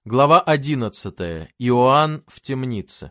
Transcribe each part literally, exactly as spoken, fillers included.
Глава одиннадцатая. Иоанн в темнице.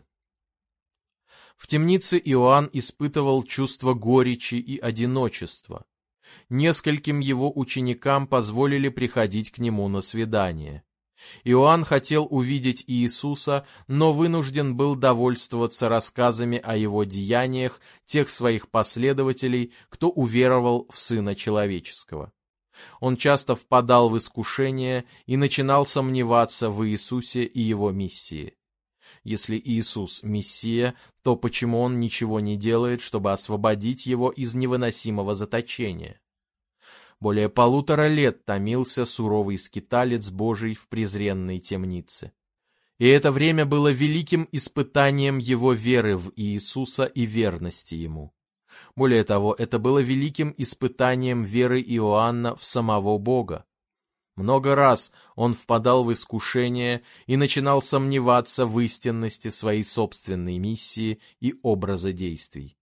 В темнице Иоанн испытывал чувство горечи и одиночества. Нескольким его ученикам позволили приходить к нему на свидание. Иоанн хотел увидеть Иисуса, но вынужден был довольствоваться рассказами о его деяниях тех своих последователей, кто уверовал в Сына Человеческого. Он часто впадал в искушение и начинал сомневаться в Иисусе и его миссии. Если Иисус – Мессия, то почему он ничего не делает, чтобы освободить его из невыносимого заточения? Более полутора лет томился суровый скиталец Божий в презренной темнице. И это время было великим испытанием его веры в Иисуса и верности ему. Более того, это было великим испытанием веры Иоанна в самого Бога. Много раз он впадал в искушение и начинал сомневаться в истинности своей собственной миссии и образа действий.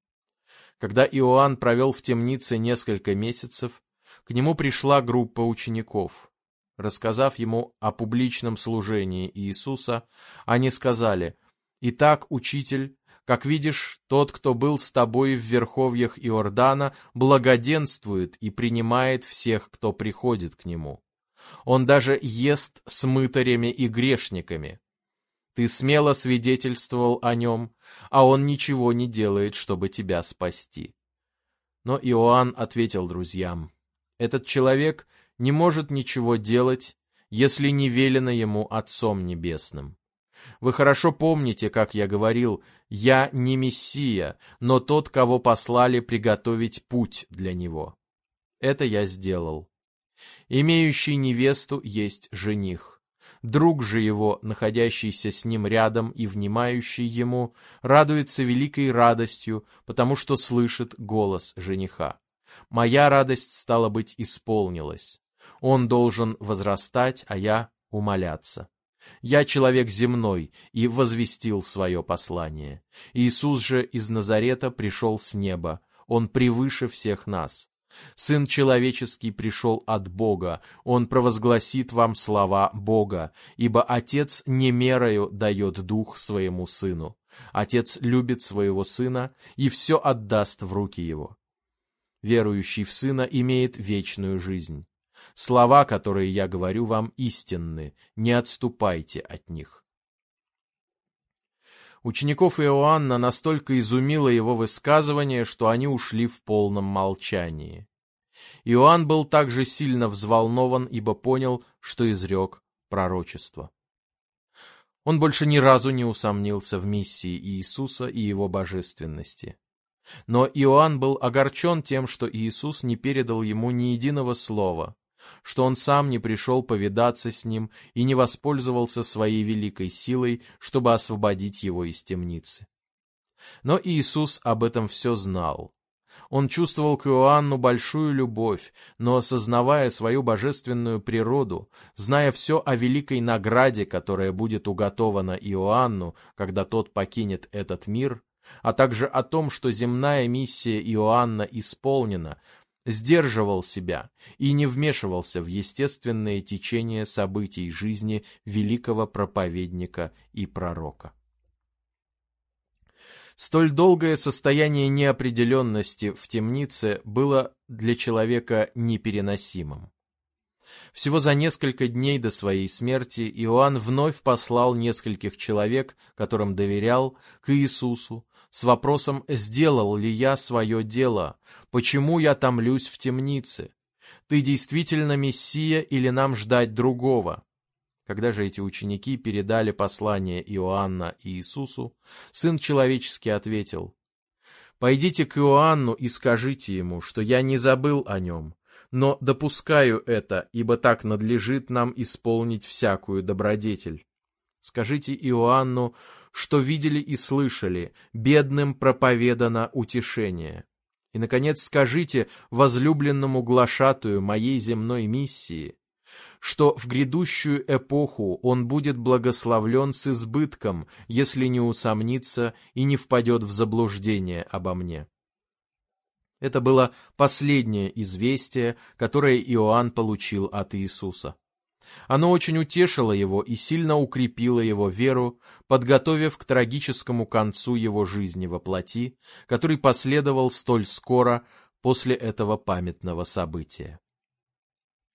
Когда Иоанн провел в темнице несколько месяцев, к нему пришла группа учеников. Рассказав ему о публичном служении Иисуса, они сказали: «Итак, учитель, как видишь, тот, кто был с тобой в верховьях Иордана, благоденствует и принимает всех, кто приходит к нему. Он даже ест с мытарями и грешниками. Ты смело свидетельствовал о нем, а он ничего не делает, чтобы тебя спасти». Но Иоанн ответил друзьям: «Этот человек не может ничего делать, если не велено ему Отцом Небесным. Вы хорошо помните, как я говорил: я не Мессия, но тот, кого послали приготовить путь для него. Это я сделал. Имеющий невесту есть жених. Друг же его, находящийся с ним рядом и внимающий ему, радуется великой радостью, потому что слышит голос жениха. Моя радость, стало быть, исполнилась. Он должен возрастать, а я умаляться. Я человек земной и возвестил свое послание. Иисус же из Назарета пришел с неба, он превыше всех нас. Сын человеческий пришел от Бога, он провозгласит вам слова Бога, ибо Отец не мерою дает дух своему Сыну. Отец любит своего Сына и все отдаст в руки его. Верующий в Сына имеет вечную жизнь. Слова, которые я говорю вам, истинны, не отступайте от них». Учеников Иоанна настолько изумило его высказывание, что они ушли в полном молчании. Иоанн был также сильно взволнован, ибо понял, что изрек пророчество. Он больше ни разу не усомнился в миссии Иисуса и его божественности. Но Иоанн был огорчен тем, что Иисус не передал ему ни единого слова, что он сам не пришел повидаться с ним и не воспользовался своей великой силой, чтобы освободить его из темницы. Но Иисус об этом все знал. Он чувствовал к Иоанну большую любовь, но, осознавая свою божественную природу, зная все о великой награде, которая будет уготована Иоанну, когда тот покинет этот мир, а также о том, что земная миссия Иоанна исполнена, сдерживал себя и не вмешивался в естественное течение событий жизни великого проповедника и пророка. Столь долгое состояние неопределенности в темнице было для человека непереносимым. Всего за несколько дней до своей смерти Иоанн вновь послал нескольких человек, которым доверял, к Иисусу, с вопросом: «Сделал ли я свое дело? Почему я томлюсь в темнице? Ты действительно Мессия или нам ждать другого?» Когда же эти ученики передали послание Иоанна Иисусу, Сын Человеческий ответил: «Пойдите к Иоанну и скажите ему, что я не забыл о нем, но допускаю это, ибо так надлежит нам исполнить всякую добродетель. Скажите Иоанну, что видели и слышали, бедным проповедано утешение. И, наконец, скажите возлюбленному глашатую моей земной миссии, что в грядущую эпоху он будет благословлен с избытком, если не усомнится и не впадет в заблуждение обо мне». Это было последнее известие, которое Иоанн получил от Иисуса. Оно очень утешило его и сильно укрепило его веру, подготовив к трагическому концу его жизни во плоти, который последовал столь скоро после этого памятного события.